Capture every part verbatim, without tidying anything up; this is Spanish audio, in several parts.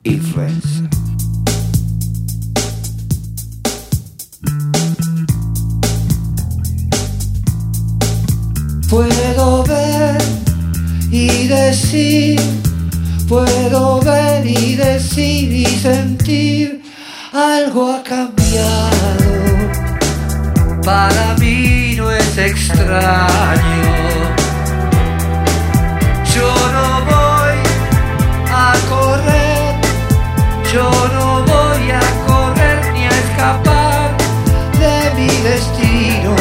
Influencer. Puedo ver y decir, puedo ver y decir y sentir, algo ha cambiado, para mí no es extraño. Yo no voy a correr, yo no voy a correr ni a escapar de mi destino.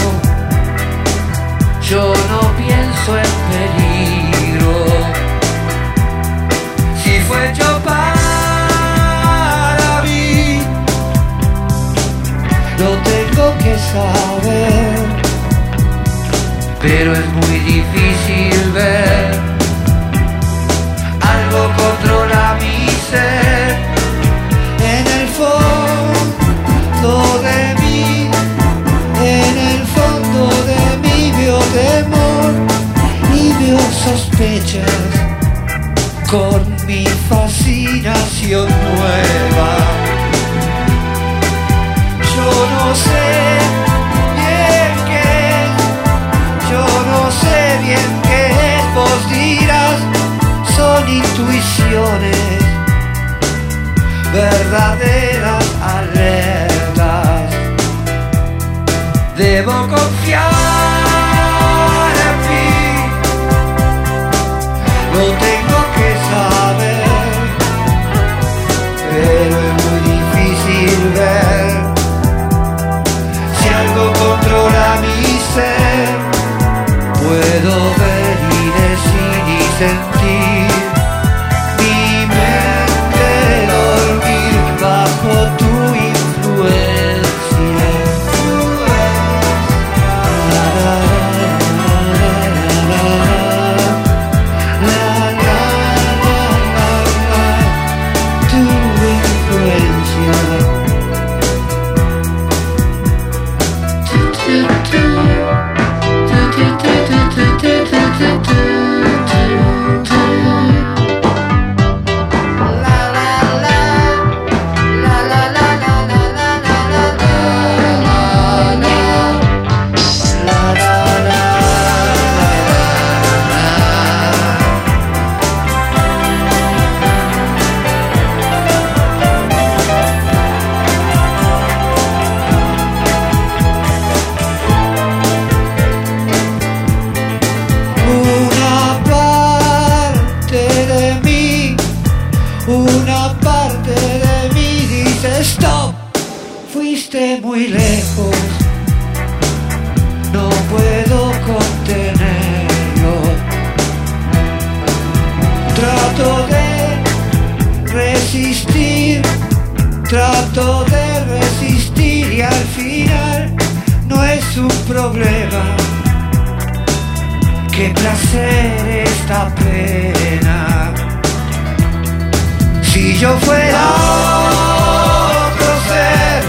Yo no pienso en peligro. Si fue hecho para mí, lo tengo que saber. Pero es muy difícil ver. Algo controla mi ser. En el fondo de mí, en el fondo de mí veo temor y veo sospechas con mi fascinación nueva. Yo no sé bien qué es, yo no sé bien qué es, vos dirás, son intuiciones, verdaderas alertas. Debo confiar en mí, lo tengo que saber, pero es muy difícil ver. Si algo controla mi ser, puedo ver y decir y sentir. Mi mente dormir bajo tu influencia. Una parte de mí dice stop, fuiste muy lejos, no puedo contenerlo. Trato de resistir, trato de resistir y al final no es un problema. Qué placer esta pena. Si yo fuera otro ser,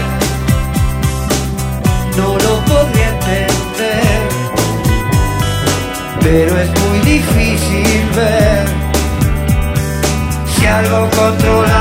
no lo podría entender, pero es muy difícil ver. Si algo controla